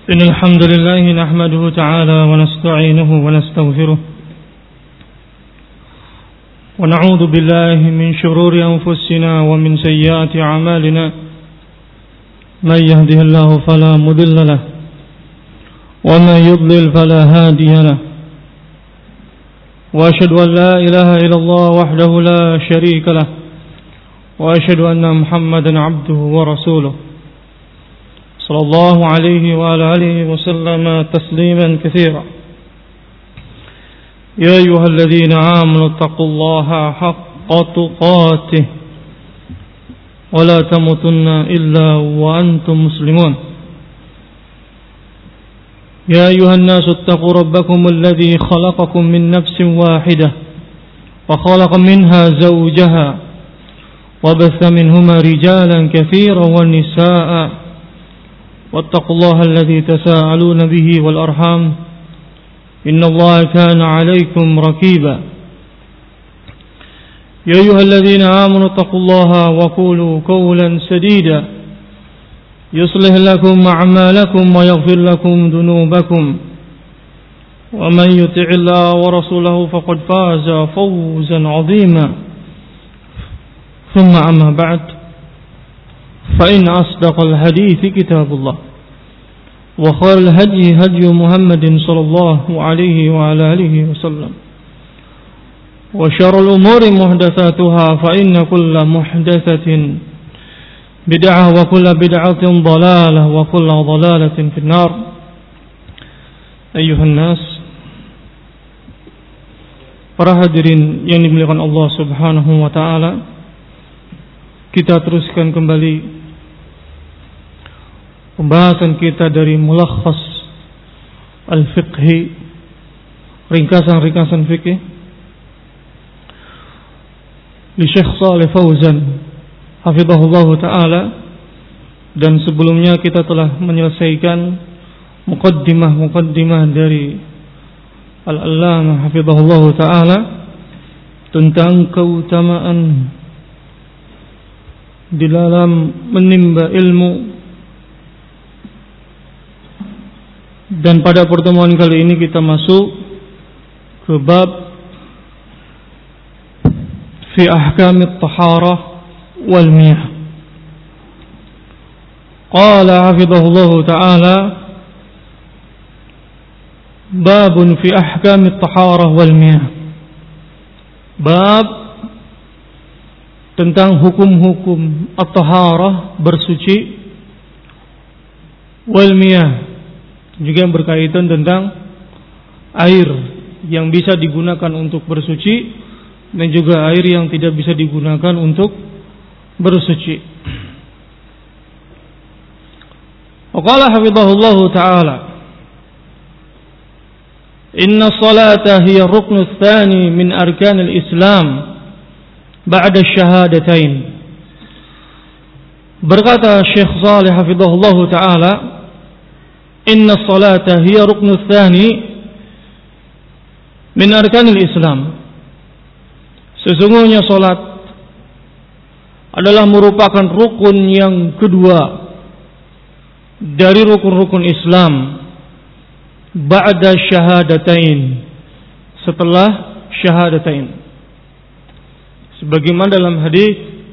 إن الحمد لله نحمده تعالى ونستعينه ونستغفره ونعوذ بالله من شرور أنفسنا ومن سيئات أعمالنا من يهده الله فلا مضل له ومن يضلل فلا هادي له وأشهد أن لا إله إلا الله وحده لا شريك له وأشهد أن محمدا عبده ورسوله صلى الله عليه وعلى آله وسلم تسليما كثيرا يا أيها الذين آمنوا اتقوا الله حق تقاته ولا تموتن إلا وأنتم مسلمون يا أيها الناس اتقوا ربكم الذي خلقكم من نفس واحدة وخلق منها زوجها وبث منهما رجالا كثيرا ونساء واتقوا الله الذي تساءلون به والأرحام إن الله كان عليكم رقيبا يا أيها الذين آمنوا اتقوا الله وقولوا قولا سديدا يصلح لكم أعمالكم ويغفر لكم ذنوبكم ومن يطع الله ورسوله فقد فاز فوزا عظيما ثم أما بعد فإن أصدق الحديث كتاب الله وخير الهدي هدي محمد صلى الله عليه وعلى آله وسلم وشر الأمور محدثاتها فإن كل محدثة بدعة وكل بدعة ضلالة وكل ضلالة في النار أيها الناس. Para hadirin yang dimuliakan Allah Subhanahu wa taala, kita teruskan kembali pembahasan kita dari mulakhas al-fiqhi, ringkasan-ringkasan fikih di Syekh Shalih Fauzan hafizahullah ta'ala. Dan sebelumnya kita telah menyelesaikan muqaddimah dari Al-Allamah hafizahullah ta'ala tentang keutamaan di dalam menimba ilmu. Dan pada pertemuan kali ini kita masuk ke bab fi ahkamit taharah wal miyah. Qala hafizahullah ta'ala babun fi ahkamit taharah wal miyah. Bab tentang hukum-hukum at-taharah, bersuci, wal miyah, juga yang berkaitan tentang air yang bisa digunakan untuk bersuci dan juga air yang tidak bisa digunakan untuk bersuci. Waqala hafizahullah ta'ala inna salata hiya ruknu tsani min arkanil islam ba'da syahadatain. Berkata Syekh Shalih hafizahullah ta'ala, inna salata hiya ruknu tsani min arkanil islam. Sesungguhnya salat adalah merupakan rukun yang kedua dari rukun-rukun Islam ba'da syahadatain, setelah syahadatain. Sebagaimana dalam hadis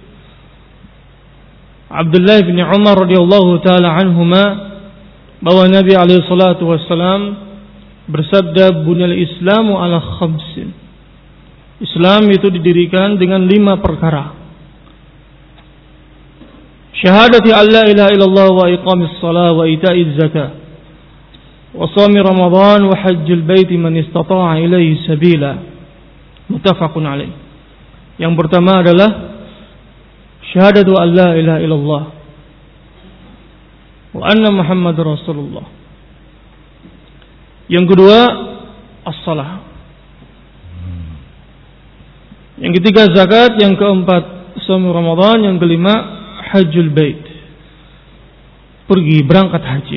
Abdullah bin Umar radhiyallahu taala anhuma, bahwa Nabi alaihi salatu wassalam bersabda, bunyal islamu ala khamsin. Islam itu didirikan dengan 5 perkara. Syahadati an la ilaha illallah wa iqamis shalah wa ita'iz zakah wa shaumi ramadan wa hajjul baiti man istata'a ilaihi sabila. Muttafaqun alaih. Yang pertama adalah syahadatu an la ilaha illallah wa anna Muhammadar Rasulullah. Yang kedua as-salah. Yang ketiga zakat. Yang keempat shaum Ramadan. Yang kelima hajjul bait, pergi berangkat haji.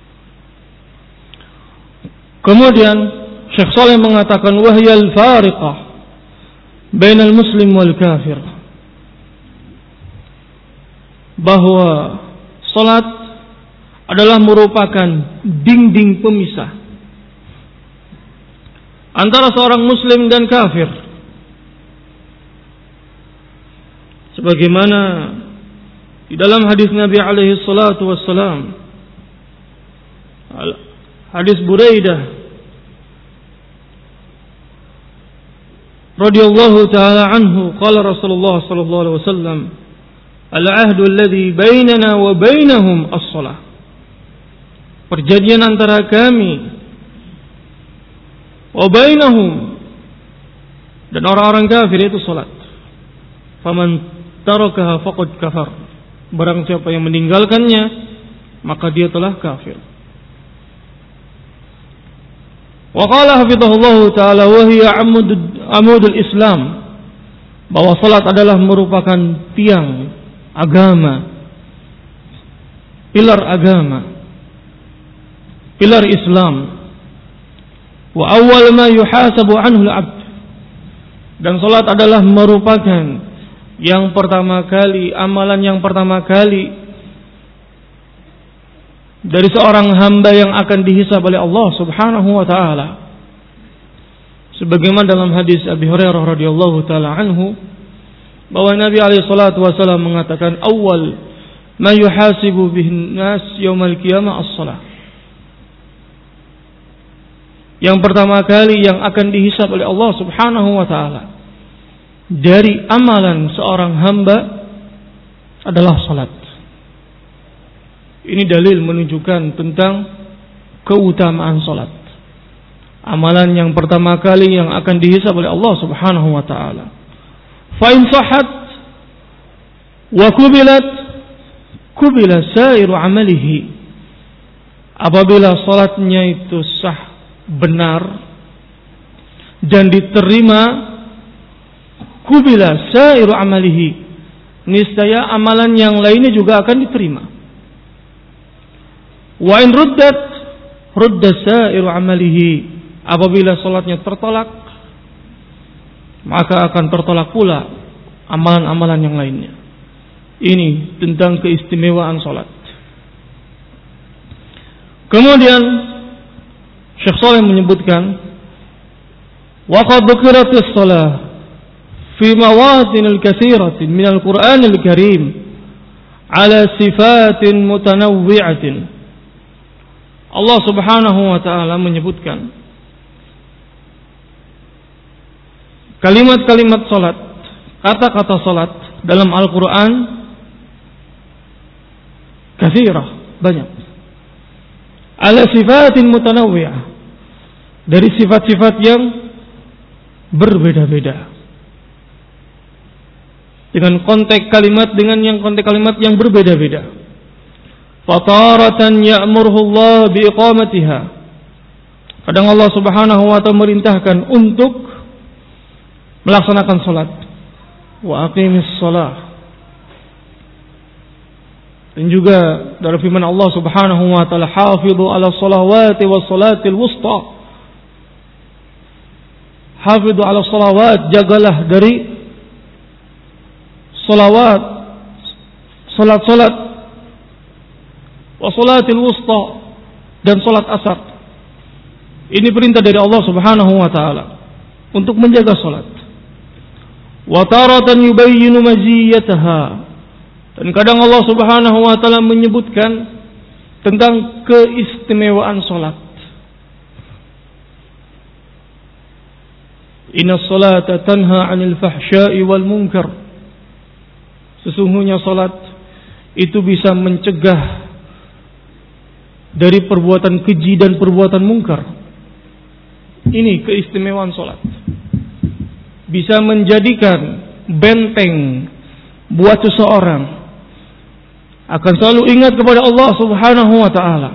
Kemudian Syekh Shalih mengatakan wahyal fariqah bainal muslim wal kafir, bahwa salat adalah merupakan dinding pemisah antara seorang muslim dan kafir. Sebagaimana di dalam hadis Nabi alaihi salatu wassalam, hadis Buraidah radhiyallahu taala anhu, qala Rasulullah sallallahu alaihi wasallam, al-ahdu alladhi bainana wa bainahum as-shalah. Perjanjian antara kami wa bainahum dan orang-orang kafir itu salat. Faman tarakaha faqad kafar. Barang siapa yang meninggalkannya, maka dia telah kafir. Wa qala hafizahullahu taala wa hiya amudul Islam, bahwa salat adalah merupakan tiang agama, pilar agama, pilar Islam. Wa awwal ma yuhasabu anhu al-'abd, dan salat adalah merupakan yang pertama kali, amalan yang pertama kali dari seorang hamba yang akan dihisab oleh Allah Subhanahu wa taala. Sebagaimana dalam hadis Abi Hurairah radhiyallahu taala anhu, bahwa Nabi alaihi salatu wasallam mengatakan, awal ma yuhasibu bihin nas yaumal qiyamah as-shalah. Yang pertama kali yang akan dihisab oleh Allah Subhanahu wa taala dari amalan seorang hamba adalah salat. Ini dalil menunjukkan tentang keutamaan salat. Amalan yang pertama kali yang akan dihisab oleh Allah Subhanahu wa taala. Fa in sahhat wa qubilat qubila sairu amalihi. Apabila salatnya itu sah, benar dan diterima, kubila sairu amalihi, niscaya amalan yang lainnya juga akan diterima. Wa in rudda sairu amalihi, apabila salatnya tertolak, maka akan tertolak pula amalan-amalan yang lainnya. Ini tentang keistimewaan salat. Kemudian Syekh Shalih menyebutkan, wa qad dzukiratis shalah fi mawadin al-katsiratin min al-Qur'an al-Karim ala sifatin mutanawwi'atin. Allah Subhanahu wa taala menyebutkan kalimat-kalimat salat, kata-kata salat dalam Al-Qur'an katsirah, banyak. Ala sifatin mutanawwi'ah, dari sifat-sifat yang berbeda-beda, dengan konteks kalimat yang berbeda-beda. Fataratan ya'muruhu Allah biiqamatiha, kadang Allah Subhanahu wa ta'ala merintahkan untuk melaksanakan salat. Wa aqimis shalah, dan juga dari firman Allah Subhanahu wa ta'ala, hafidhu ala salawati was salatil wusta. Hafidhu ala salawat, jagalah dari salawat, salat-salat, was salatil wusta, dan salat asar. Ini perintah dari Allah Subhanahu wa ta'ala untuk menjaga salat. Wa taratan yubayyinu maziyataha, dan kadang Allah Subhanahu wa ta'ala menyebutkan tentang keistimewaan salat. Inna salata tanha 'anil fahsya'i wal munkar. Sesungguhnya salat itu bisa mencegah dari perbuatan keji dan perbuatan mungkar. Ini keistimewaan salat. Bisa menjadikan benteng buat seseorang akan selalu ingat kepada Allah Subhanahu wa ta'ala.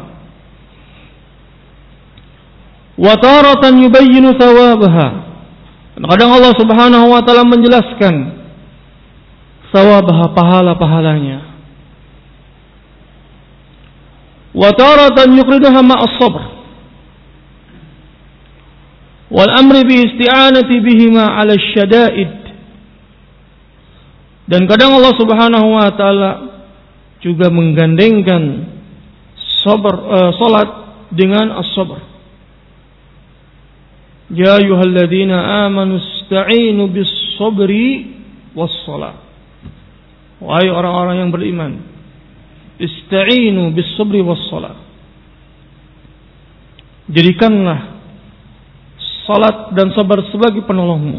Wa taratan yubayyinu thawabaha, dan kadang Allah Subhanahu wa ta'ala menjelaskan thawabaha, pahala-pahalanya. Wa taratan yuqriduha ma'as sabr wal amri bi isti'anati bihima 'ala syada'id, dan kadang Allah Subhanahu wa ta'ala juga menggandengkan salat dengan as-sabr. Ya ayyuhalladzina amanu ista'inu bis-sabri was-salat. Wahai orang-orang yang beriman, ista'inu bis-sabri was-salat. Jadikanlah salat dan sabar sebagai penolongmu.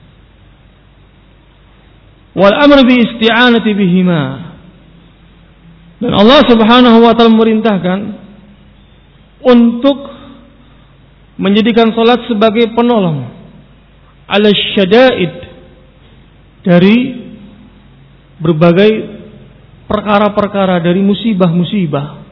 Wal amr bi isti'anati bihima. Dan Allah Subhanahu wa taala memerintahkan untuk menjadikan salat sebagai penolong ala syada'id, dari berbagai perkara-perkara, dari musibah-musibah.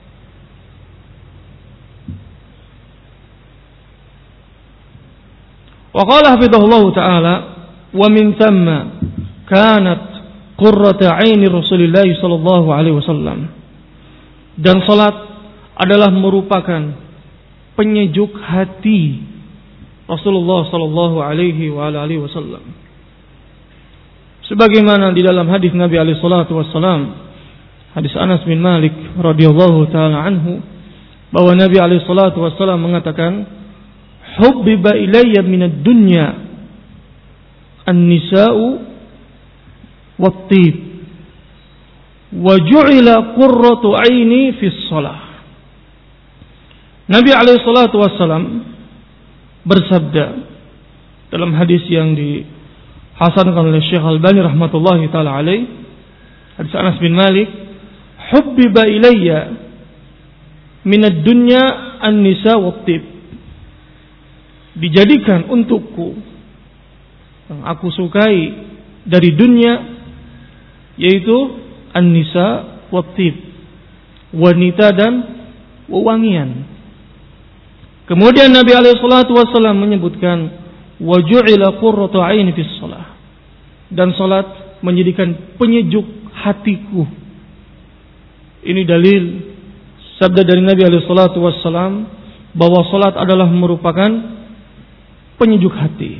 Wa qala hafidhahullahu ta'ala wa min thamma kanat qurrata 'aini Rasulillah sallallahu alaihi wasallam. Dan salat adalah merupakan penyejuk hati Rasulullah sallallahu alaihi wasallam. Sebagaimana di dalam hadis Nabi alaihi salatu wasallam, hadis Anas bin Malik radhiyallahu taala anhu, bahwa Nabi alaihi salatu wasallam mengatakan, hubbiba ilayya minad dunya an-nisa'u wat-tib wa ju'ila qurratu 'aini fis shalah. Nabi alaihi salatu wasallam bersabda dalam hadis yang dihasankan oleh Syekh Al-Albani rahmatullahi taala alaih, hadis Anas bin Malik, hubbiba ilayya minad dunya an-nisa wat-tib. Dijadikan untukku yang aku sukai dari dunia, yaitu an-nisa wat-tib, wanita dan wewangian. Kemudian Nabi alaihi salatu wasallam menyebutkan wa ju'ila qurratu 'aini fis shalah, dan salat menjadikan penyejuk hatiku. Ini dalil sabda dari Nabi alaihi salatu wasallam bahwa salat adalah merupakan penyejuk hati.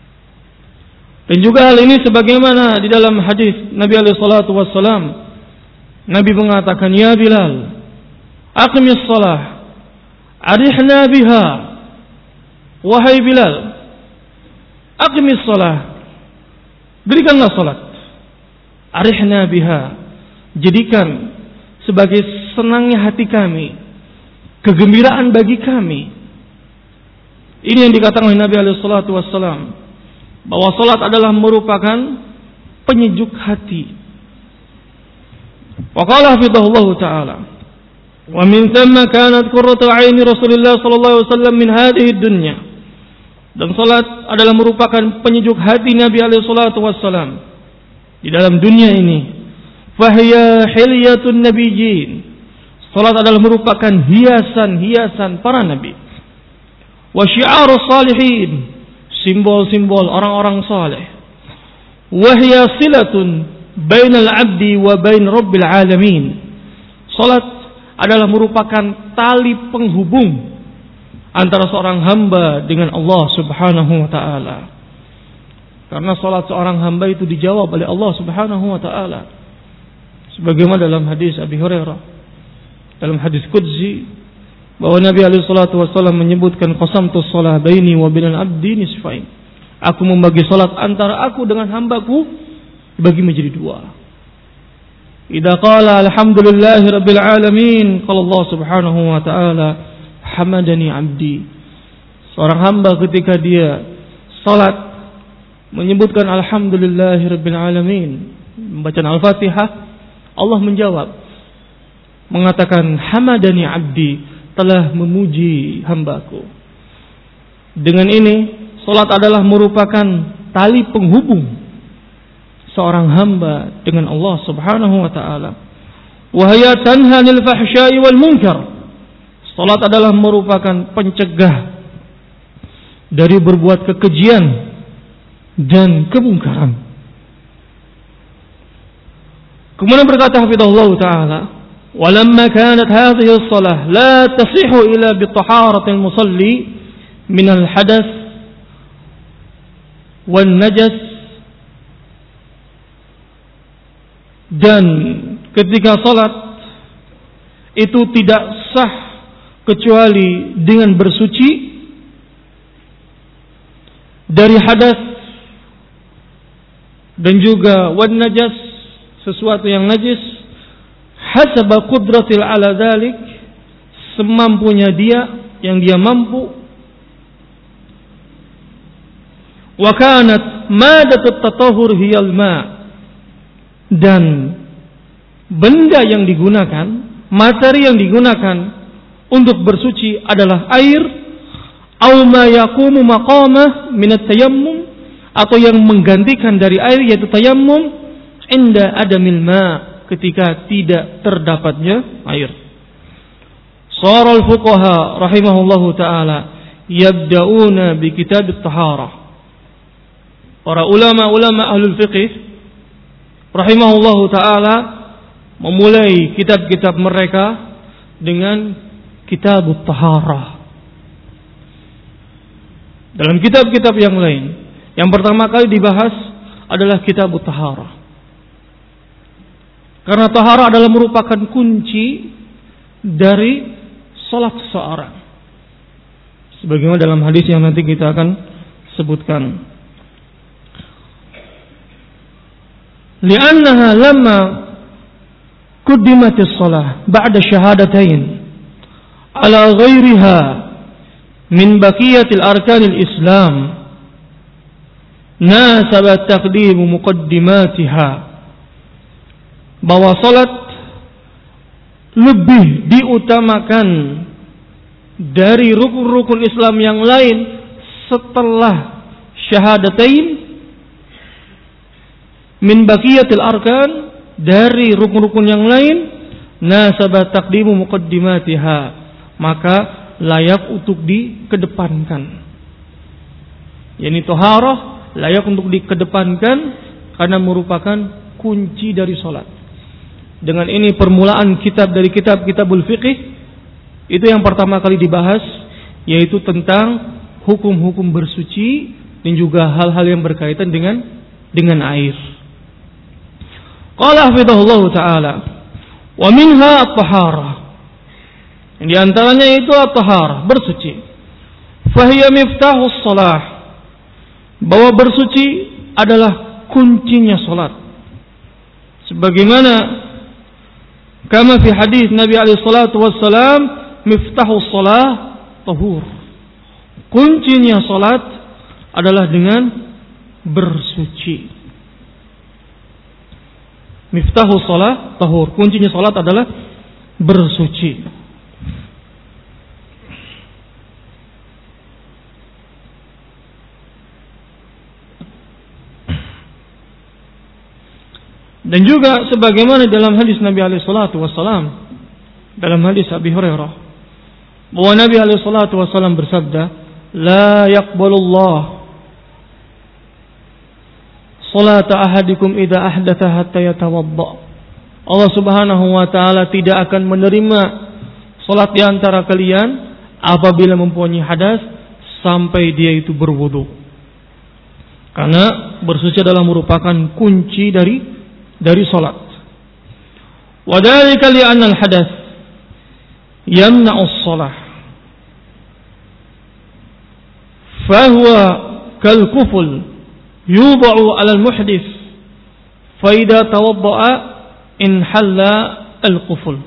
Dan juga hal ini sebagaimana di dalam hadis Nabi alaihi salatu wassalam, Nabi mengatakan, ya Bilal, aqimis shalah, arihna biha. Wahai Bilal, aqimis shalah, berikanlah salat, arihna biha, jadikan sebagai senangnya hati kami, kegembiraan bagi kami. Ini yang dikatakan oleh Nabi alaihi salatu wassalam, bahwa salat adalah merupakan penyejuk hati. Wa qala hafidhahullahu ta'ala, wa min thamma kanat qurratu 'aini Rasulillah sallallahu alaihi wasallam min hadhihi dunya. Dan salat adalah merupakan penyejuk hati Nabi alaihi salatu wassalam di dalam dunia ini. Fahiya hilyatun nabiyyin. Salat adalah merupakan hiasan-hiasan para nabi. Wa syi'arus salihin, simbol-simbol orang-orang saleh. Wa hiya silatun bainal 'abdi wa bain rabbil alamin. Salat adalah merupakan tali penghubung antara seorang hamba dengan Allah Subhanahu wa taala. Karena salat seorang hamba itu dijawab oleh Allah Subhanahu wa taala. Sebagaimana dalam hadis Abi Hurairah, dalam hadis qudsi, bahwa Nabi alaihi salatu wasallam menyebutkan, qasamtus shalah baini wa bainal 'abdi nisfain. Aku membagi salat antara aku dengan hambaku dibagi menjadi dua. Idza qala alhamdulillahi rabbil alamin, qala Allah Subhanahu wa taala, hamadani 'abdi. Seorang hamba ketika dia salat menyebutkan alhamdulillahi rabbil alamin, membaca Al-Fatihah, Allah menjawab mengatakan, hamadani 'abdi, telah memuji hambaku. Dengan ini, salat adalah merupakan tali penghubung seorang hamba dengan Allah Subhanahu wa taala. Wa hiya tanha 'anil fahsya'i wal munkar. Salat adalah merupakan pencegah dari berbuat kekejian dan kemungkaran. Kemudian berkata hafizahullah taala, ولما كانت هذه الصلاة لا تصح إلا بطهارة المصلي من الحدث والنجس. Dan ketika salat itu tidak sah kecuali dengan bersuci dari hadas dan juga wan najas, sesuatu yang najis, hasaba qudratil ala dzalik, semampunya dia, yang dia mampu. Wa kanat madatut tatahhur hiyal ma, dan benda yang digunakan, materi yang digunakan untuk bersuci adalah air, au ma yaqumu maqamah min at-tayammum, atau yang menggantikan dari air yaitu tayammum, inda adamil ma, ketika tidak terdapatnya air. Sharal fuqaha rahimahullahu taala yabda'una bi kitab at-taharah. Para ulama-ulama ahlul fiqih rahimahullahu taala memulai kitab-kitab mereka dengan kitab at-taharah. Dalam kitab-kitab yang lain, yang pertama kali dibahas adalah kitab at-taharah. Karena taharah adalah merupakan kunci dari salat seseorang. Sebagaimana dalam hadis yang nanti kita akan sebutkan. Li'annaha lamma quddimatis shalah ba'da syahadatain ala ghairiha min baqiyatil arkanil Islam, nasabat taqdimu muqaddimatiha, bahwa salat lebih diutamakan dari rukun-rukun Islam yang lain setelah syahadatain, min baqiyatil arkan, dari rukun-rukun yang lain, nasabat taqdimu muqaddimatiha, maka layak untuk dikedepankan. Yani taharah layak untuk dikedepankan karena merupakan kunci dari salat. Dengan ini permulaan kitab dari kitab-kitabul fiqih itu yang pertama kali dibahas, yaitu tentang hukum-hukum bersuci dan juga hal-hal yang berkaitan dengan air. Qala hafizahullah taala, wa minha at-taharah. Di antaranya itu at-taharah, bersuci. Fahiya miftahus shalah, bahwa bersuci adalah kuncinya salat. Sebagaimana kama fi hadis Nabi alaihi salatu wassalam, miftahus shalah tahur. Kuncinya salat adalah dengan bersuci. Miftahus shalah tahur, kuncinya salat adalah bersuci. Dan juga sebagaimana dalam hadis Nabi alaihi salatu wassalam, dalam hadis Abi Hurairah, bahwa Nabi alaihi salatu wassalam bersabda, la yaqbalullah salata ahadikum idza ahdatha hatta yatawadda. Allah Subhanahu wa taala tidak akan menerima salat di antara kalian apabila mempunyai hadas sampai dia itu berwudu. Karena bersuci adalah merupakan kunci dari salat. Wa dzalika li anna al-hadath yamna'u as-shalah. Fa huwa kal kufl yudha'u 'ala al-muhdith fa idza tawadda'a inhalla al-kufl.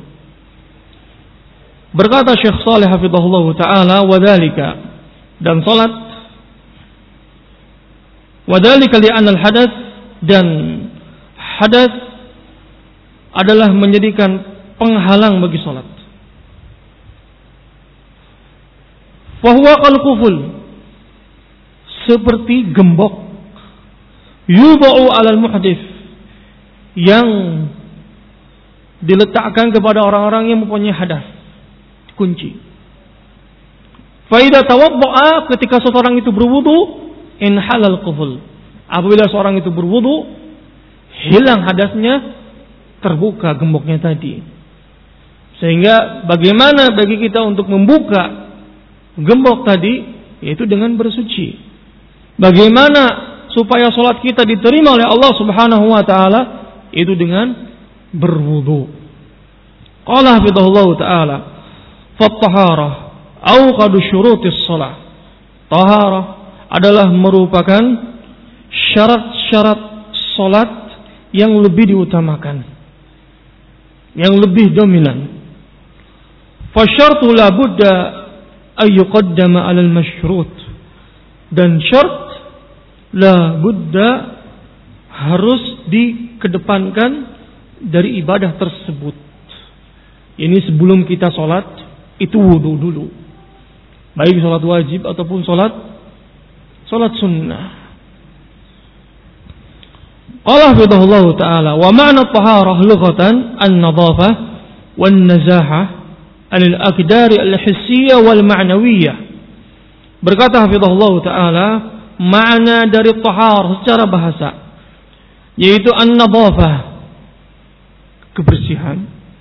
Berkata Syekh Shalih hafizahullah taala, wa dzalika, dan salat, wa dzalika li anna al-hadath, dan hadas adalah menjadikan penghalang bagi salat. Fahuwa kal kuful, seperti gembok, yudha'u 'alal muhdits, yang diletakkan kepada orang-orang yang mempunyai hadas, kunci. Fa idza tawadda'a, ketika seseorang itu berwudu, in halal kuful, apabila seorang itu berwudu hilang hadasnya, terbuka gemboknya tadi. Sehingga bagaimana bagi kita untuk membuka gembok tadi, yaitu dengan bersuci. Bagaimana supaya salat kita diterima oleh Allah Subhanahu wa taala, itu dengan berwudu. Qala hafizahullah taala, Fattaharah awqadu syurutis shalah. Taharah adalah merupakan syarat-syarat salat yang lebih diutamakan, yang lebih dominan. Fasyartu la budda ay yuqaddama 'ala al-masyrut. Dan syarat la budda harus dikedepankan dari ibadah tersebut. Ini sebelum kita salat itu wudu dulu. Baik salat wajib ataupun salat sunnah. Allah hafizahullah ta'ala, wa ma'na at-taharah lughatan an-nadhafah wan-nazahah al-aqdar al-hissiyah wal ma'nawiyyah. Berkata hafizahullah ta'ala, makna dari taharah secara bahasa yaitu an-nadhafah, kebersihan,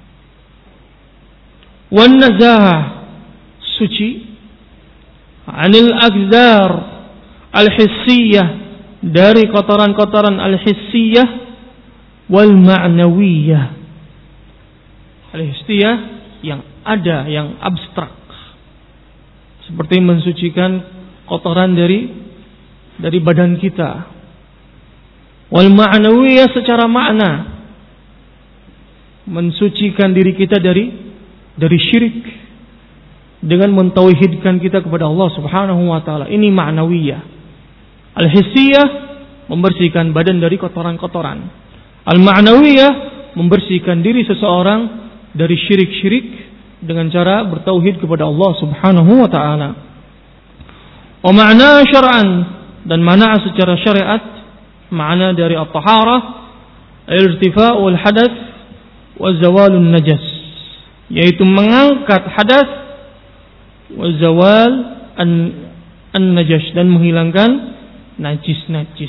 wan-nazahah, suci, anil aqdar al-hissiyah, dari kotoran-kotoran al-hissiyah wal ma'nawiyah. Al-hissiyah yang ada, yang abstrak, seperti mensucikan kotoran dari badan kita. Wal ma'nawiyah secara makna, mensucikan diri kita dari syirik dengan mentauhidkan kita kepada Allah Subhanahu wa taala. Ini ma'nawiyah. Al-hissiyah membersihkan badan dari kotoran-kotoran. Al-ma'nawiyah membersihkan diri seseorang dari syirik-syirik dengan cara bertauhid kepada Allah Subhanahu wa taala. Wa ma'na syar'an, dan makna secara syariat, makna dari at-taharah irtifa'ul hadath wa zawalun najas, yaitu mengangkat hadas wa zawal an-najas, dan menghilangkan najis-najis.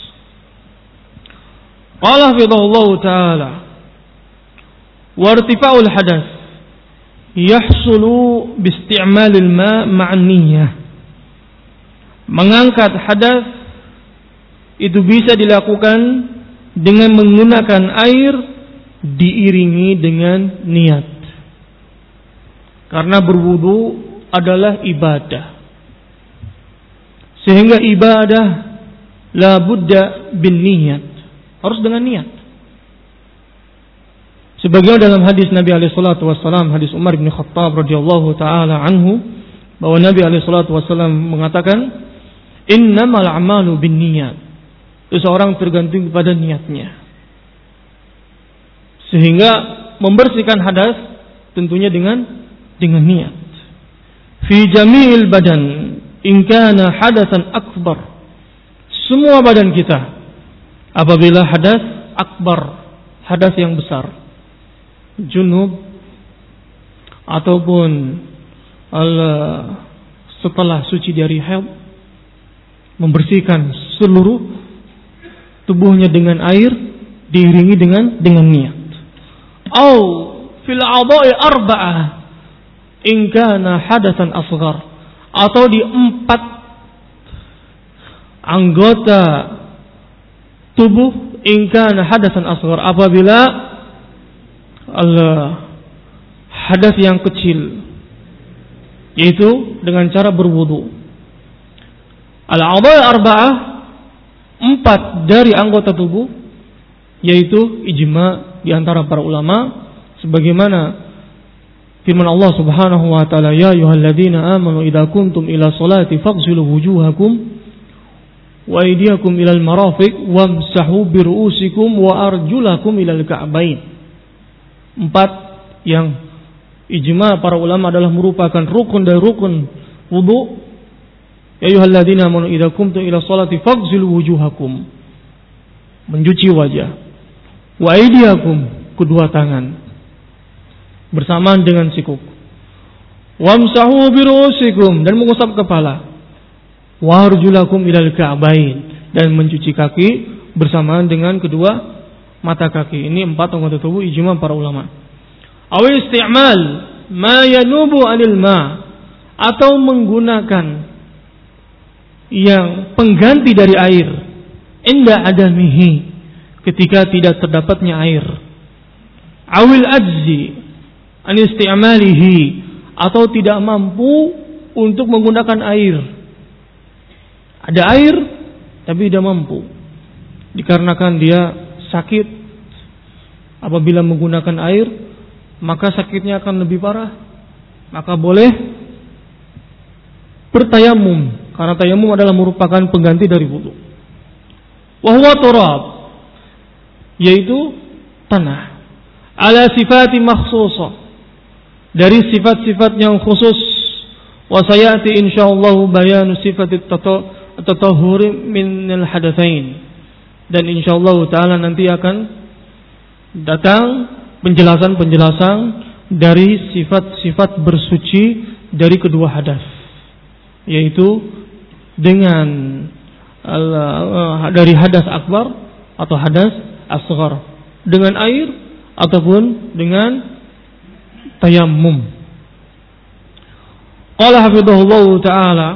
Qala hafizahullah ta'ala, wa irtifa'ul hadath yahsulu bi isti'malil ma' ma'an niyyah. Mengangkat hadas itu bisa dilakukan dengan menggunakan air diiringi dengan niat. Karena berwudu adalah ibadah. Sehingga ibadah la budda bin niyat, harus dengan niat. Sebagaimana dalam hadis Nabi alaihi salatu wasallam, hadis Umar bin Khattab radhiyallahu taala anhu, bahwa Nabi alaihi salatu wasallam mengatakan, innamal a'malu binniyat. Seseorang tergantung kepada niatnya. Sehingga membersihkan hadas tentunya dengan niat. Fi jami'il badan in kana hadatsan akbar. Semua badan kita apabila hadas akbar, hadas yang besar, junub ataupun setelah suci dari haid, membersihkan seluruh tubuhnya dengan air diiringi dengan niat. Au fil a'dha'i arba'ah in kana hadatsan asghar, atau di 4 anggota tubuh in kana hadatsan asghar, apabila hadas yang kecil, yaitu dengan cara berwudu. Al-a'dha'i arba'ah, 4 dari anggota tubuh, yaitu ijma' di antara para ulama, sebagaimana firman Allah Subhanahu wa taala, ya ayyuhalladzina amanu idza kuntum ila sholati faghsilu wujuhakum wa aydiyakum ilal marafiq wamsahu bi ru'usikum wa arjulakum ilal ka'bain. 4 yang ijma' para ulama adalah merupakan rukun dari rukun wudu. Ya ayyuhalladzina amanu idza kuntum ila sholati faghsilu wujuhakum, mencuci wajah, wa aydiyakum, kedua tangan bersamaan dengan sikuk, wamsahu bi ru'usikum, dan mengusap kepala, wa arjulakum ilal ka'bain, dan mencuci kaki bersamaan dengan kedua mata kaki. Ini 4 anggota tubuh ijma' para ulama. Aw isti'mal ma yanubu 'anil ma, atau menggunakan yang pengganti dari air, inda adamihi, ketika tidak terdapatnya air. Awil ajzi an isti'malihi, atau tidak mampu untuk menggunakan air. Ada air tapi tidak mampu, dikarenakan dia sakit. Apabila menggunakan air, maka sakitnya akan lebih parah. Maka boleh bertayamum, karena tayamum adalah merupakan pengganti dari wudu. Wa huwa turab, yaitu tanah, ala sifati makhsusah, dari sifat-sifat yang khusus. Wa sayati insyaallah bayanu sifatit tatahhur min al-hadatsain, dan insyaallah taala nanti akan datang penjelasan-penjelasan dari sifat-sifat bersuci dari kedua hadas, yaitu dengan dari hadas akbar atau hadas asghar, dengan air ataupun dengan tayammum. Qala hafidhahullah ta'ala,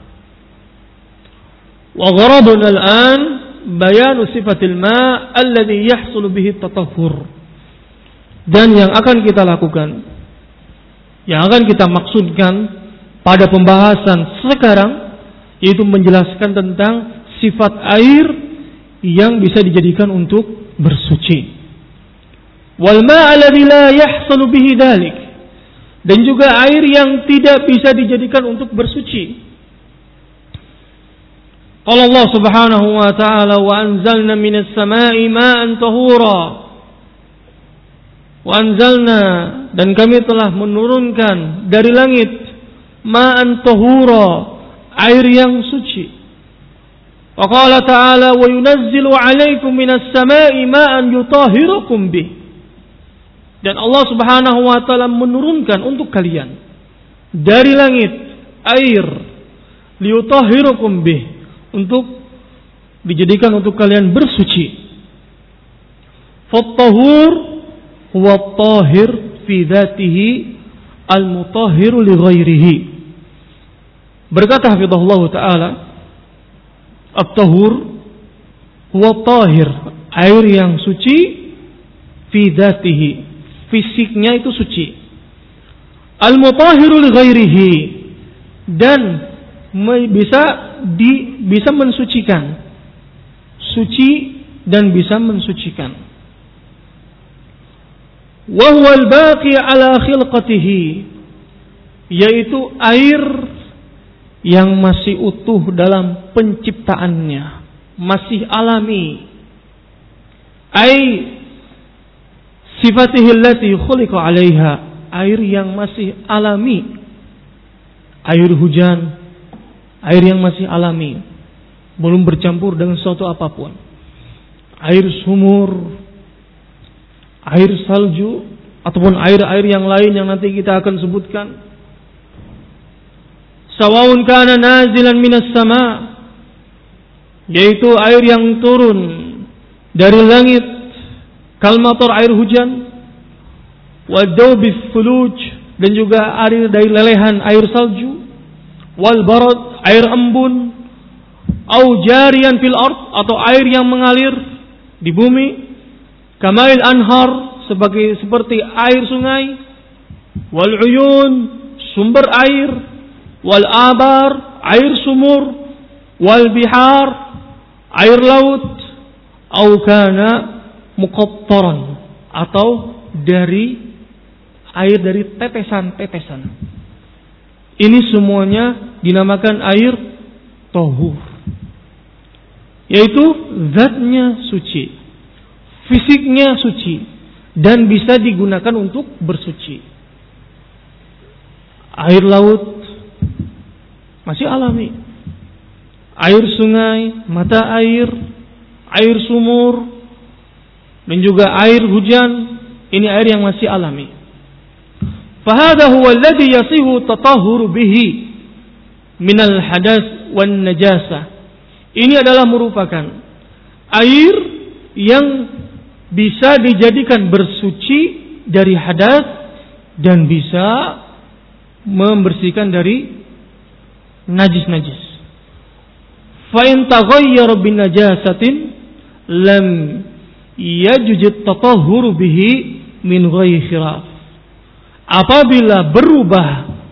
wa gharaduna al-an bayanu sifatil ma' alladhi yahsulu bihi at-tatahhur. Dan yang akan kita lakukan, yang akan kita maksudkan pada pembahasan sekarang, yaitu menjelaskan tentang sifat air yang bisa dijadikan untuk bersuci. Wal ma' alladhi la yahsulu bihi dhalik, dan juga air yang tidak bisa dijadikan untuk bersuci. Qala Allah Subhanahu wa ta'ala, wa anzalna minas sama'i ma'an tahura. Wa anzalna, dan kami telah menurunkan dari langit, ma'an tahura, air yang suci. Wa qala ta'ala, wa yunazzilu 'alaikum minas sama'i ma'an yutahhirukum bih. Dan Allah Subhanahu wa ta'ala menurunkan untuk kalian dari langit air, liyutahhirukum bih, untuk dijadikan untuk kalian bersuci. Fattahur huwa at-tahhir fi dzatihi al-mutahhiru li ghairihi. Berkata hafizahullah taala, at-tahur huwa at-tahhir, air yang suci, fi dzatihi, fisiknya itu suci, al-mutahhiru li ghairihi, dan bisa mensucikan, suci dan bisa mensucikan. Wa huwa al-baqi ala khilqatihi, yaitu air yang masih utuh dalam penciptaannya, masih alami. Ai sifatihi allati khuliqa 'alaiha, air yang masih alami, air hujan, air yang masih alami, belum bercampur dengan sesuatu apapun. Air sumur, air salju, ataupun air-air yang lain yang nanti kita akan sebutkan. Sawa'un kana nazilan minas sama, yaitu air yang turun dari langit, kalmator, air hujan, wadawbis fuluj, dan juga air dari lelehan air salju, wal barad, air embun, au jariyan fil ard, atau air yang mengalir di bumi, kamail anhar, seperti air sungai, wal uyun, sumber air, wal abar, air sumur, wal bihar, air laut, au kana muqattaran, atau dari air dari tetesan-tetesan. Ini semuanya dinamakan air tahur, yaitu zatnya suci, fisiknya suci, dan bisa digunakan untuk bersuci. Air laut masih alami, air sungai, mata air, air sumur, dan juga air hujan, ini air yang masih alami. Fahada huwa alladhi yasihu tatahhuru bihi minal hadas wan najasa. Ini adalah merupakan air yang bisa dijadikan bersuci dari hadas dan bisa membersihkan dari najis-najis. Fa in taghayyara bin najasatin lam yajuz tatahhuru bihi min ghairi khilaf. Apabila berubah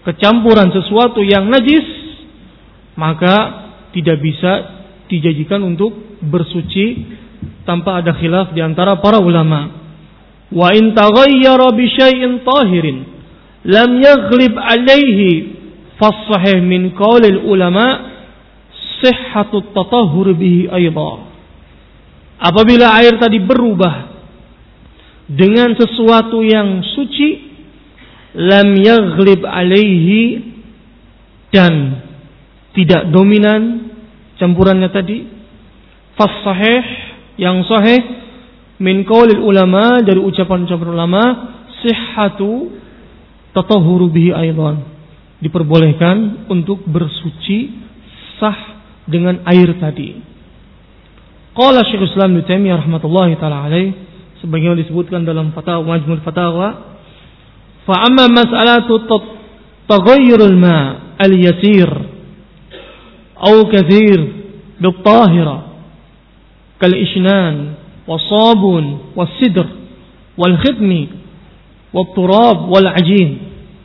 kecampuran sesuatu yang najis, maka tidak bisa dijadikan untuk bersuci tanpa ada khilaf di antara para ulama. Wa in taghayyara bi syai'in tahirin lam yaghlib alaihi fasahih min qaulil ulama sihhatut tatahhur bihi aidan. Apabila air tadi berubah dengan sesuatu yang suci, lam yaghlib alaihi, dan tidak dominan campurannya tadi, fasahih, yang sahih, min qaulil ulama, dari ucapan-ucapan ulama, sihhatu tatahhuru bihi aidan, diperbolehkan untuk bersuci sah dengan air tadi. Qala Syekhul Islam Ibnu Taimiyah rahmatullahi taala alaih, sebagaimana disebutkan dalam Fatawa Majmu' Fatawa, fa amma mas'alatu taghayyurul ma' al-yasir aw kathir bit-tahira kal ishnan was-sabun was-sidr wal-khitmi wat-turab wal-ajin.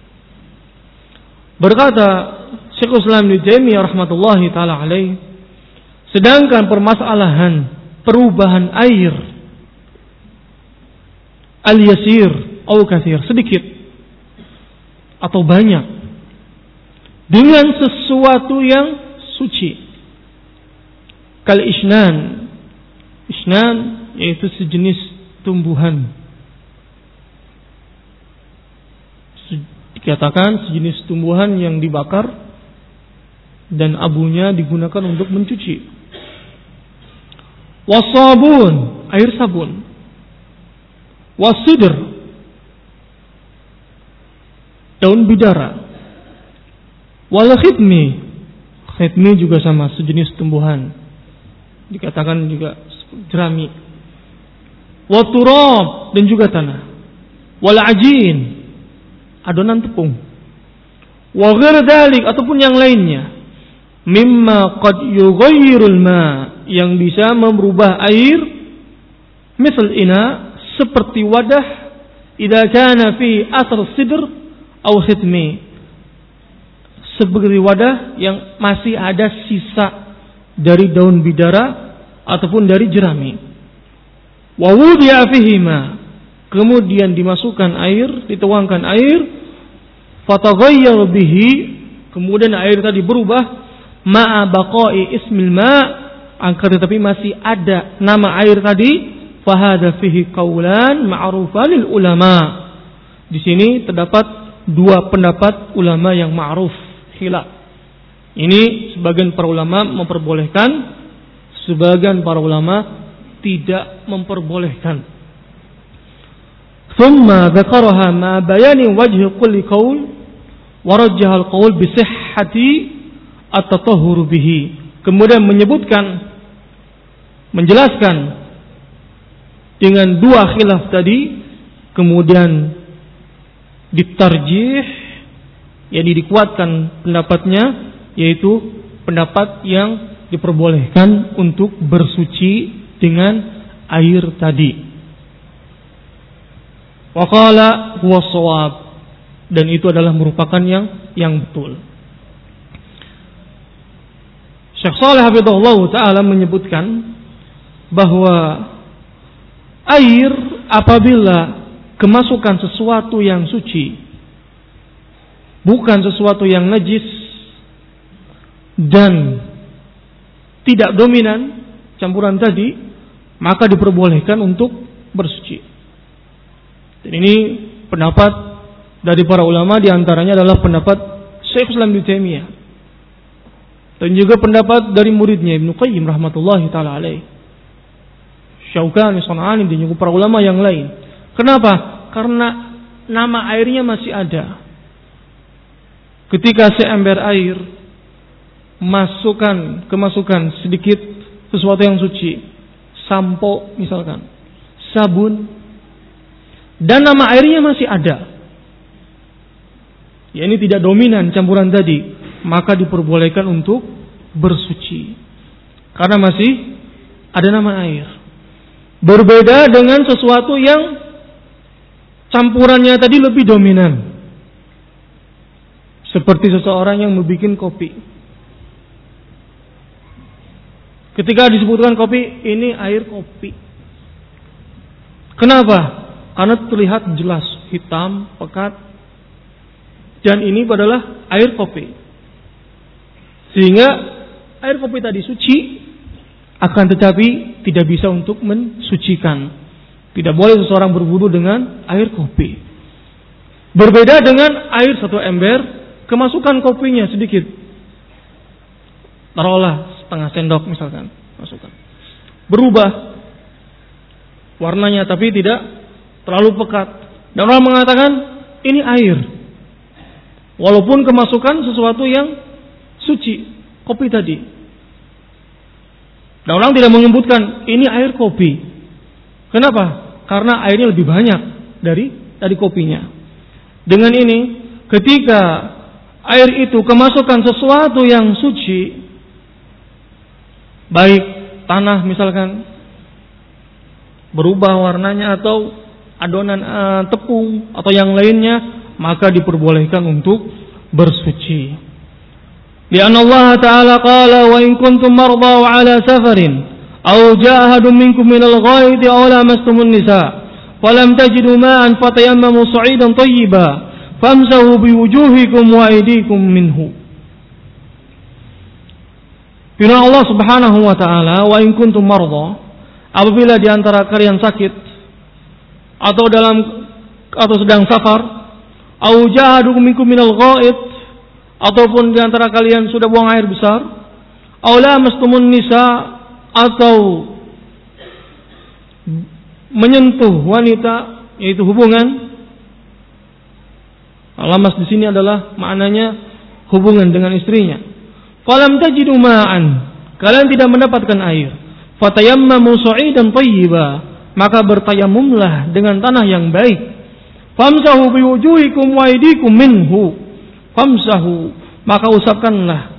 Berkata Syekhul Islam Ibnu Taimiyah rahmatullahi taala alaih, sedangkan permasalahan perubahan air al-yasir atau kathir, sedikit atau banyak, dengan sesuatu yang suci, kal ishnan, ishnan yaitu sejenis tumbuhan, dikatakan sejenis tumbuhan yang dibakar dan abunya digunakan untuk mencuci. Wasabun, air sabun. Wasidr, daun bidara. Wal khitmi, khitmi juga sama, sejenis tumbuhan, dikatakan juga jerami. Wa turab, dan juga tanah. Wal ajin, adonan tepung. Wa ghair dzalik, ataupun yang lainnya, mimma qad yughayyirul ma, yang bisa merubah air, misal ina, seperti wadah, idza kana fi athar sidr atau khitmi, seperti wadah yang masih ada sisa dari daun bidara ataupun dari jerami. Wa wudi'a fihima, kemudian dimasukkan air, dituangkan air, fataghayyar bihi, kemudian air tadi berubah, ma'a baqa'i ismil ma', akan tetapi masih ada nama air tadi, fahada fihi qaulan ma'rufan lil ulama. Di sini terdapat dua pendapat ulama yang ma'ruf, khilaf. Ini sebagian para ulama memperbolehkan, sebagian para ulama tidak memperbolehkan. Thumma dzakaraha ma bayani wajhi kulli qaul wa rajjaha al-qaul bi sihhati at-tatahhur bihi. Kemudian menyebutkan, menjelaskan dengan dua khilaf tadi, kemudian ditarjih, yakni dikuatkan pendapatnya, yaitu pendapat yang diperbolehkan untuk bersuci dengan air tadi. Wa qala huwa shawab, dan itu adalah merupakan yang betul. Syekh Shalih hafizahullah taala menyebutkan bahwa air apabila kemasukan sesuatu yang suci, bukan sesuatu yang najis, dan tidak dominan campuran tadi, maka diperbolehkan untuk bersuci. Dan ini pendapat dari para ulama, diantaranya adalah pendapat Syekh Islam Ibnu Taimiyah, dan juga pendapat dari muridnya Ibnu Qayyim rahmatullahi taala alaih, Syaukani, San'ani, dan juga para ulama yang lain. Kenapa? Karena nama airnya masih ada. Ketika seember air kemasukan sedikit sesuatu yang suci, sampo misalkan, sabun, dan nama airnya masih ada, ya ini tidak dominan campuran tadi, maka diperbolehkan untuk bersuci karena masih ada nama air. Berbeda dengan sesuatu yang campurannya tadi lebih dominan, Seperti seseorang yang membuat kopi. Ketika disebutkan kopi, ini air kopi. Kenapa? Karena terlihat jelas hitam, pekat. Dan ini adalah air kopi. Sehingga air kopi tadi suci, akan tetapi tidak bisa untuk mensucikan. Tidak boleh seseorang berwudu dengan air kopi. Berbeda dengan air satu ember, kemasukan kopinya sedikit. Taruhlah setengah sendok misalkan, masukkan. Berubah warnanya tapi tidak terlalu pekat. Dan orang mengatakan ini air. Walaupun kemasukan sesuatu yang suci, kopi tadi. Dan orang tidak menyebutkan ini air kopi. Kenapa? Karena airnya lebih banyak dari kopinya. Dengan ini, ketika air itu kemasukan sesuatu yang suci, baik tanah misalkan berubah warnanya atau adonan tepung atau yang lainnya, maka diperbolehkan untuk bersuci. Lianna Allah Ta'ala qala wa in kuntum marda wa ala safarin aw jaa ahadun minkum minal ghaidi aw lamastumun nisa falam tajidu ma'an fatayammamu sa'idan thayyiban famsahu biwujuhikum wa aydikum minhu. Firman Allah Subhanahu wa taala, wa in kuntum marda, apabila di antara kalian sakit atau sedang safar, au jahadu minkum minal ghaid, ataupun di antara kalian sudah buang air besar, au lamastumun nisa, atau menyentuh wanita, yaitu hubungan. Lamas di sini adalah maknanya hubungan dengan istrinya. Falam tajidu ma'an, kalian tidak mendapatkan air. Fatayammamu sa'idan thayyiba, maka bertayamumlah dengan tanah yang baik. Famsahu biwujuhikum wa aydikum minhu. Famsahu, maka usapkanlah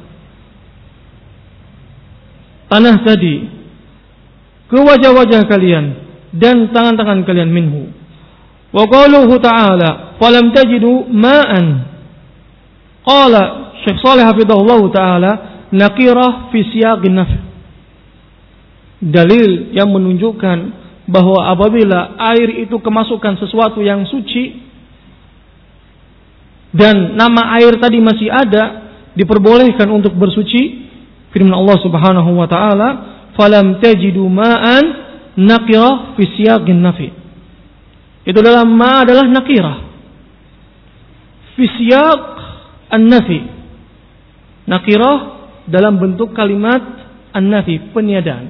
tanah tadi ke wajah-wajah kalian dan tangan-tangan kalian minhu. Wa qauluhu ta'ala falam tajidu ma'an. Qala Syekh Shalih hafizahullah ta'ala nakirah fi siyaqin nafy. Dalil yang menunjukkan bahwa apabila air itu kemasukan sesuatu yang suci dan nama air tadi masih ada, diperbolehkan untuk bersuci. Firman Allah Subhanahu wa taala, "Falam tajidu ma'an nakirah fi siyaqin nafi." Itu dalam ma adalah nakirah. Fi siyaq an-nafi. Nakirah dalam bentuk kalimat an-nafi, peniadaan.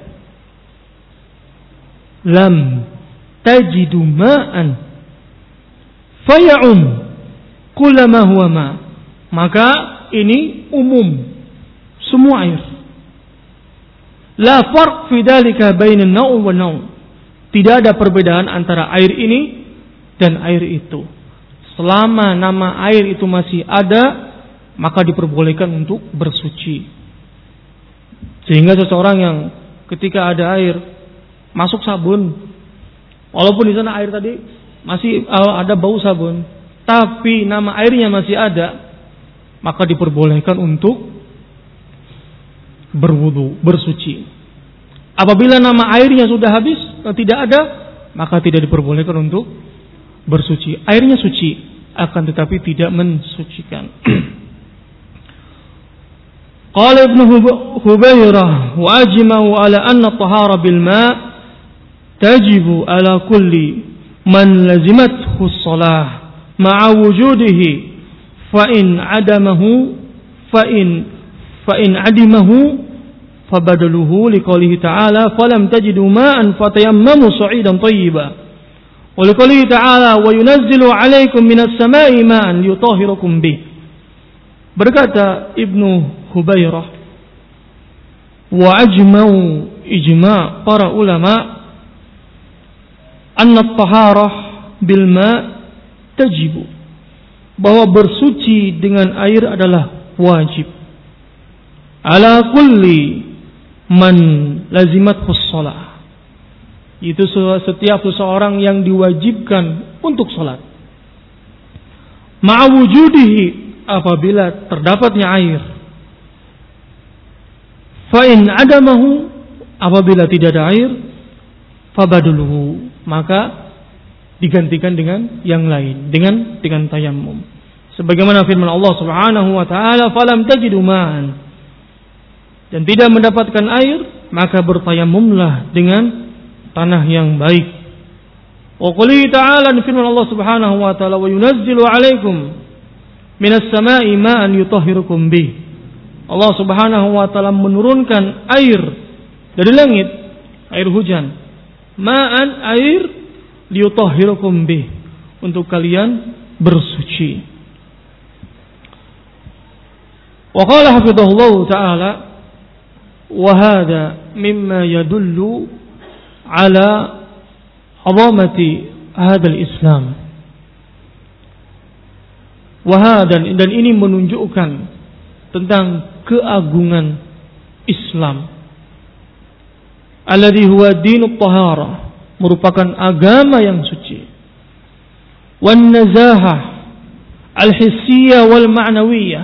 Lam tajidu ma'an faya'um kullama huwa ma. Maka ini umum, semua air. La farq fi dzalika bainan naum wa naum. Tidak ada perbedaan antara air ini dan air itu. Selama nama air itu masih ada, maka diperbolehkan untuk bersuci. Sehingga seseorang yang ketika ada air masuk sabun, walaupun di sana air tadi masih ada bau sabun, tapi nama airnya masih ada, maka diperbolehkan untuk berwudu, bersuci. Apabila nama airnya sudah habis, tidak ada, maka tidak diperbolehkan untuk bersuci. Airnya suci, akan tetapi tidak mensucikan. Qala Ibnu Hubairah wa ajma'u ala anna at-tahara bil ma' tajibu ala kulli man lazimathu as-salah ma'a wujudihi fa in adimahu fabadaluhu liqaulihi ta'ala falam tajidu ma'an fatayammamu sa'idan thayyiban wa liqaulihi ta'ala wa yunazzilu 'alaykum minas sama'i ma'an yutahhirukum bih. Berkata Ibnu Hubairah, wa ajma'u ijma' para ulama anna at-taharah bil ma' tajibu, bahwa bersuci dengan air adalah wajib ala kulli man lazimathu shalah, itu setiap seseorang yang diwajibkan untuk salat, ma'a wujudihi, apabila terdapatnya air. Fa in adamahu, apabila tidak ada air, fabaduluhu, maka digantikan dengan yang lain, dengan tayammum. Sebagaimana firman Allah Subhanahu wa taala, "Falam tajidu ma'an." Dan tidak mendapatkan air, maka bertayamumlah dengan tanah yang baik. Wa qouli ta'ala, firman Allah Subhanahu wa taala, "Wa yunazzilu 'alaikum minas sama'i ma'an yutahhirukum bih." Allah Subhanahu wa taala menurunkan air dari langit, air hujan. Ma'an, air, liyutahhirukum bih, untuk kalian bersuci. Wa qala hafidhahullah ta'ala, wa hadha mimma yadullu ala 'azamati hadzal Islam. Wa hadha, dan ini menunjukkan tentang keagungan Islam. Alladhi huwa dinut taharah, merupakan agama yang suci. Wan nazahah al-hissiyah wal ma'nawiyah,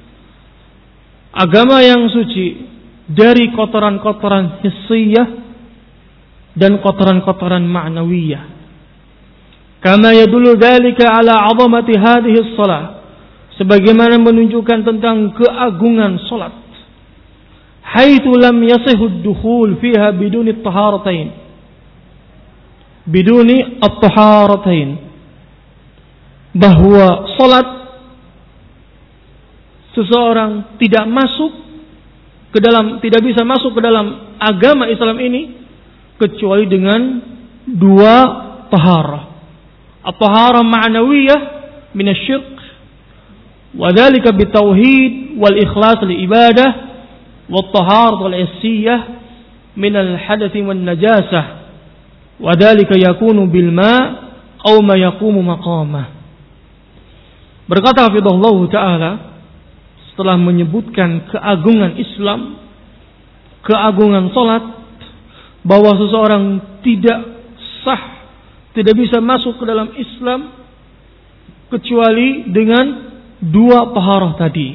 agama yang suci dari kotoran-kotoran hissiyah dan kotoran-kotoran ma'nawiyah. Kama yadullu dzalika ala 'azamati hadhihi as-shalah, sebagaimana menunjukkan tentang keagungan salat. Haitsu lam yasihu ad-dukhul fiha biduni at-taharatain, biduni at-taharatain, bahwa salat seseorang tidak bisa masuk ke dalam agama Islam ini kecuali dengan dua taharah. At-taharah ma'nawiyah minasyirk, wa dzalika bitauhid wal ikhlas li ibadah, wa at-taharah wal hissiyah min al-hadath wan najasah, wa dzalika yakunu bil ma' aw ma yaqumu maqamah. Berkata hafizahullah taala, setelah menyebutkan keagungan Islam, keagungan salat, bahwa seseorang tidak sah, tidak bisa masuk ke dalam Islam kecuali dengan dua taharah tadi.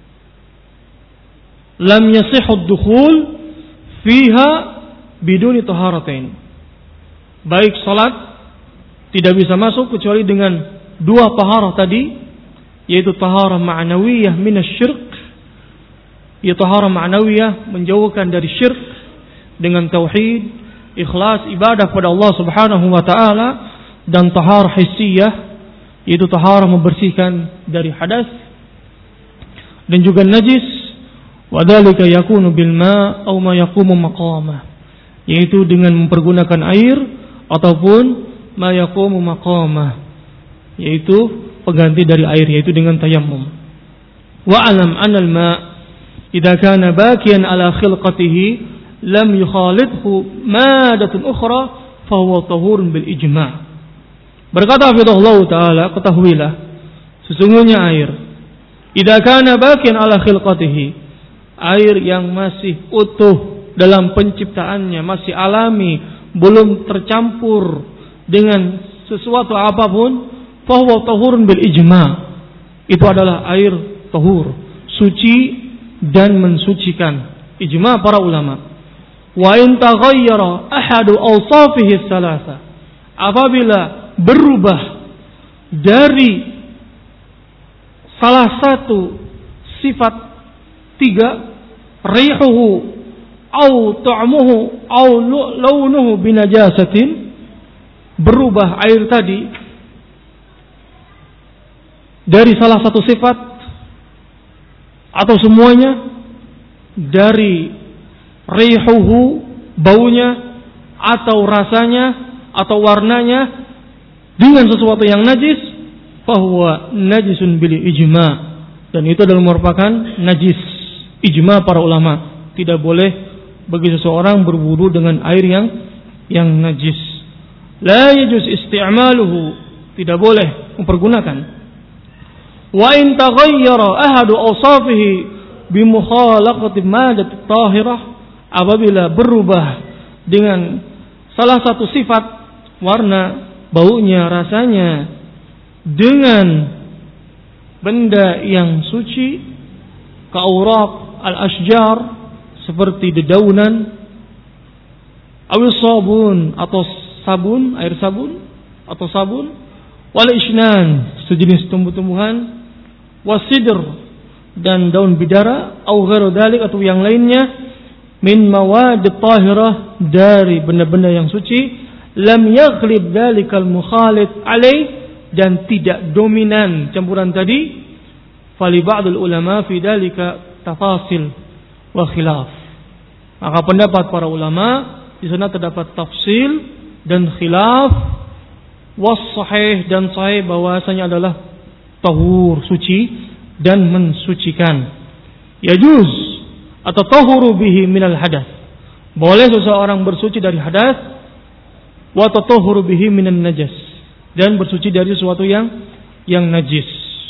Lam yasihhu ad-dukhul fiha biduni taharatain. Baik salat tidak bisa masuk kecuali dengan dua taharah tadi, yaitu taharah ma'nawiyah minasyirk, yaitu taharah ma'nawiyah menjauhkan dari syirk dengan tauhid, ikhlas ibadah pada Allah Subhanahu wa taala, dan taharah hissiyah, yaitu taharah membersihkan dari hadas dan juga najis. Wa dzalika yakunu bil ma' aw ma yaqumu maqamah, yaitu dengan mempergunakan air ataupun ma yaqumu maqamah, yaitu pengganti dari air, yaitu dengan tayammum. Wa alam anal ma' idza kana baqiyan ala khilqatihi lam yukhalidhu madatun ukhra fa huwa tahurun bil ijma'. Berkata hafizahullah taala, ketahuilah sesungguhnya air idza kana baqiyan ala khilqatihi, air yang masih utuh dalam penciptaannya, masih alami, belum tercampur dengan sesuatu apapun, fahuwa tahurun bil ijma', itu adalah air tahur, suci dan mensucikan, ijma' para ulama. Wa in taghayyara ahadu awsafihi thalatha, apabila berubah dari salah satu sifat tiga, rihuhu au ta'muhu au launuhu binajasatin, berubah air tadi dari salah satu sifat atau semuanya, dari rihuhu, baunya, atau rasanya, atau warnanya, dengan sesuatu yang najis, fahuwa najisun bil ijma', dan itu adalah merupakan najis, ijma' para ulama. Tidak boleh bagi seseorang berwudu dengan air yang najis. La yajuz isti'maluhu, tidak boleh mempergunakan. Wa in taghayyara ahadu awsafihi bi mukhalaqati madat tahirah, apabila berubah dengan salah satu sifat, warna, baunya, rasanya, dengan benda yang suci, ka'uraq al-ashjar, seperti dedaunan, awil sabun atau sabun, air sabun atau sabun, wal ishnan, sejenis tumbuh-tumbuhan, wasidr, dan daun bidara, au ghairu dzalik, atau yang lainnya, min mawad tahirah, dari benda-benda yang suci, lam yaghlib dzalikal mukhalid alaih, dan tidak dominan campuran tadi, fali ba'dul ulama fi dzalika tafasil wa khilaf. Maka pendapat para ulama di sana terdapat tafsil dan khilaf, was sahih, dan sahih bahwasanya adalah tahur, suci dan mensucikan. Yajuz atau tahuru bihi minal hadath, boleh seseorang bersuci dari hadas, wa tatahuru bihi minan najas, dan bersuci dari sesuatu yang najis.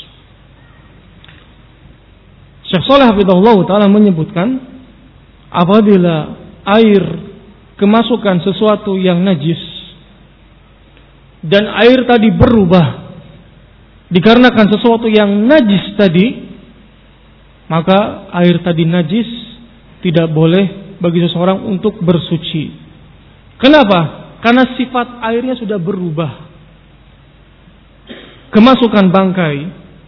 Syekh Shalih hafizahullah taala menyebutkan, apabila air kemasukan sesuatu yang najis dan air tadi berubah dikarenakan sesuatu yang najis tadi, maka air tadi najis, tidak boleh bagi seseorang untuk bersuci. Kenapa? Karena sifat airnya sudah berubah. Kemasukan bangkai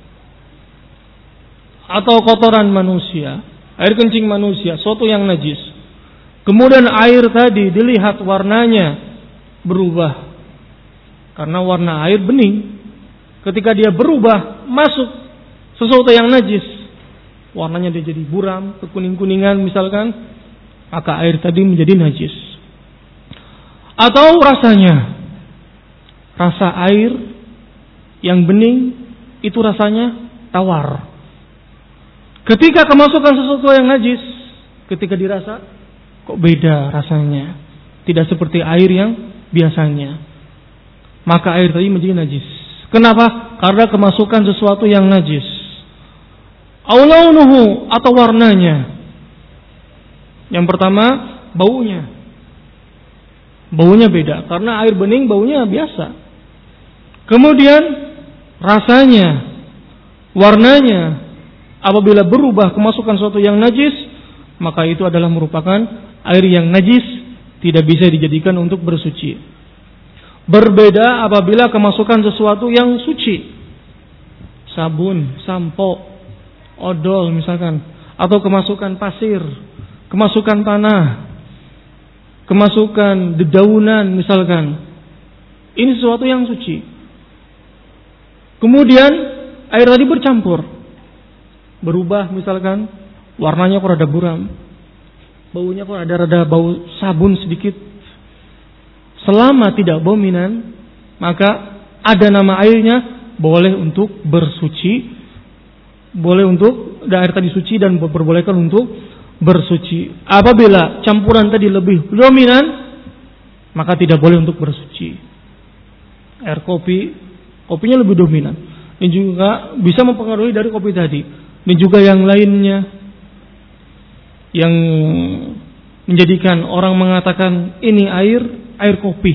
atau kotoran manusia, air kencing manusia, sesuatu yang najis, kemudian air tadi dilihat warnanya berubah, karena warna air bening. Ketika dia berubah masuk sesuatu yang najis, warnanya dia jadi buram, kekuning-kuningan misalkan, maka air tadi menjadi najis. Atau rasanya, rasa air yang bening itu rasanya tawar. Ketika kemasukan sesuatu yang najis, ketika dirasa, kok beda rasanya, tidak seperti air yang biasanya, maka air tadi menjadi najis. Kenapa? Karena kemasukan sesuatu yang najis. Aw launuhu, atau warnanya. Yang pertama, baunya. Baunya beda, karena air bening baunya biasa. Kemudian rasanya, warnanya, apabila berubah kemasukan sesuatu yang najis, maka itu adalah merupakan air yang najis, tidak bisa dijadikan untuk bersuci. Berbeda apabila kemasukan sesuatu yang suci, sabun, sampo, odol misalkan, atau kemasukan pasir, kemasukan tanah, kemasukan dedaunan misalkan. Ini sesuatu yang suci. Kemudian air tadi bercampur, berubah misalkan, warnanya kok rada buram, baunya kok rada bau sabun sedikit. Selama tidak dominan, maka ada nama airnya, boleh untuk bersuci, boleh untuk air tadi suci dan diperbolehkan untuk bersuci. Apabila campuran tadi lebih dominan, maka tidak boleh untuk bersuci. Air kopi, kopinya lebih dominan, dan juga bisa mempengaruhi dari kopi tadi, dan juga yang lainnya yang menjadikan orang mengatakan ini air kopi.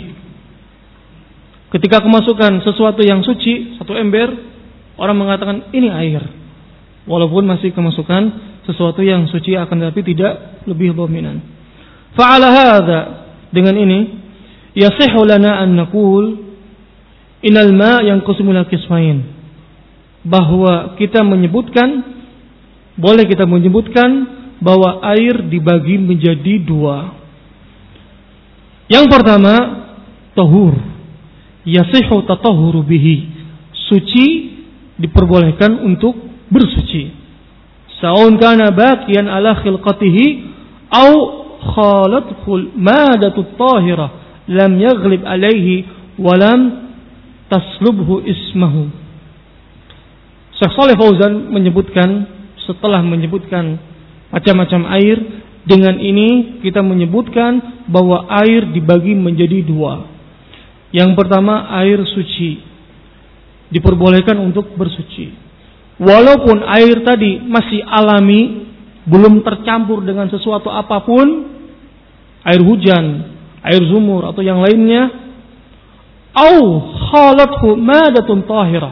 Ketika kemasukan sesuatu yang suci, satu ember, orang mengatakan ini air, walaupun masih kemasukan sesuatu yang suci, akan tetapi tidak lebih dominan. Fa'ala hadza, dengan ini yasihhu lana an naqul innal ma' yanqasimu ila qismain, bahwa kita menyebutkan, boleh kita menyebutkan bahwa air dibagi menjadi dua. Yang pertama, tahur, yasihu tatahuru bihi, suci, diperbolehkan untuk bersuci. Sa'un kana baqiyan ala khilqatihi au khalatul madatut tahirah lam yaghlib alaihi wa lam taslubhu ismahu. Syekh Shalih Fauzan menyebutkan, setelah menyebutkan macam-macam air, dengan ini kita menyebutkan bahwa air dibagi menjadi dua. Yang pertama, air suci, diperbolehkan untuk bersuci. Walaupun air tadi masih alami, belum tercampur dengan sesuatu apapun, air hujan, air sumur atau yang lainnya, au khalathu madatun tahirah,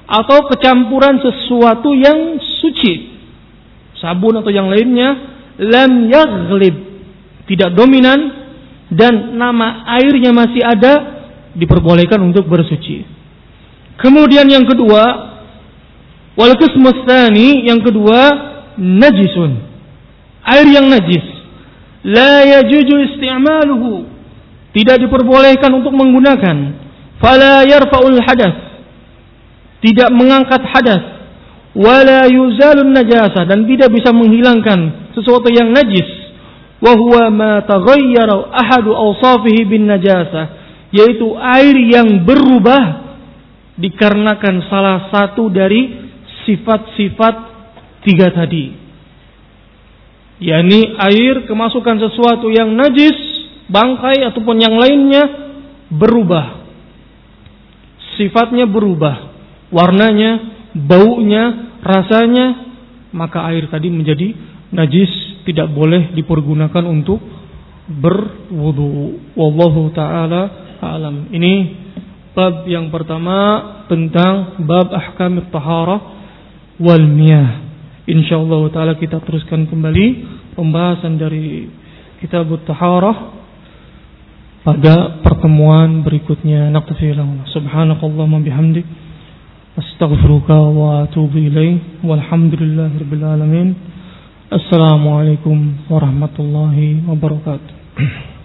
atau kecampuran sesuatu yang suci, sabun atau yang lainnya, lam yaghlib, tidak dominan, dan nama airnya masih ada, diperbolehkan untuk bersuci. Kemudian yang kedua, wal qismus tsani, yang kedua, najisun, air yang najis, la yajuzu isti'maluhu, tidak diperbolehkan untuk menggunakan, fala yarfa'ul hadath, tidak mengangkat hadas, wala yuzalun najasa, dan tidak bisa menghilangkan sesuatu yang najis, wa huwa ma taghayyara ahadu awsafihi bin najasa, yaitu air yang berubah dikarenakan salah satu dari sifat-sifat tiga tadi, yakni air kemasukan sesuatu yang najis, bangkai ataupun yang lainnya, berubah, sifatnya berubah, warnanya, baunya, rasanya, maka air tadi menjadi najis, tidak boleh dipergunakan untuk berwudu. Wallahu ta'ala a'lam. Ini bab yang pertama tentang bab ahkamit taharah wal miyah. Insyaallah ta'ala kita teruskan kembali pembahasan dari kitab taharah pada pertemuan berikutnya. Naqtafi lahu. Subhanakallahumma bihamdik, astaghfiruka wa atubu ilaih, walhamdulillahirabbil alamin. Assalamualaikum warahmatullahi wabarakatuh.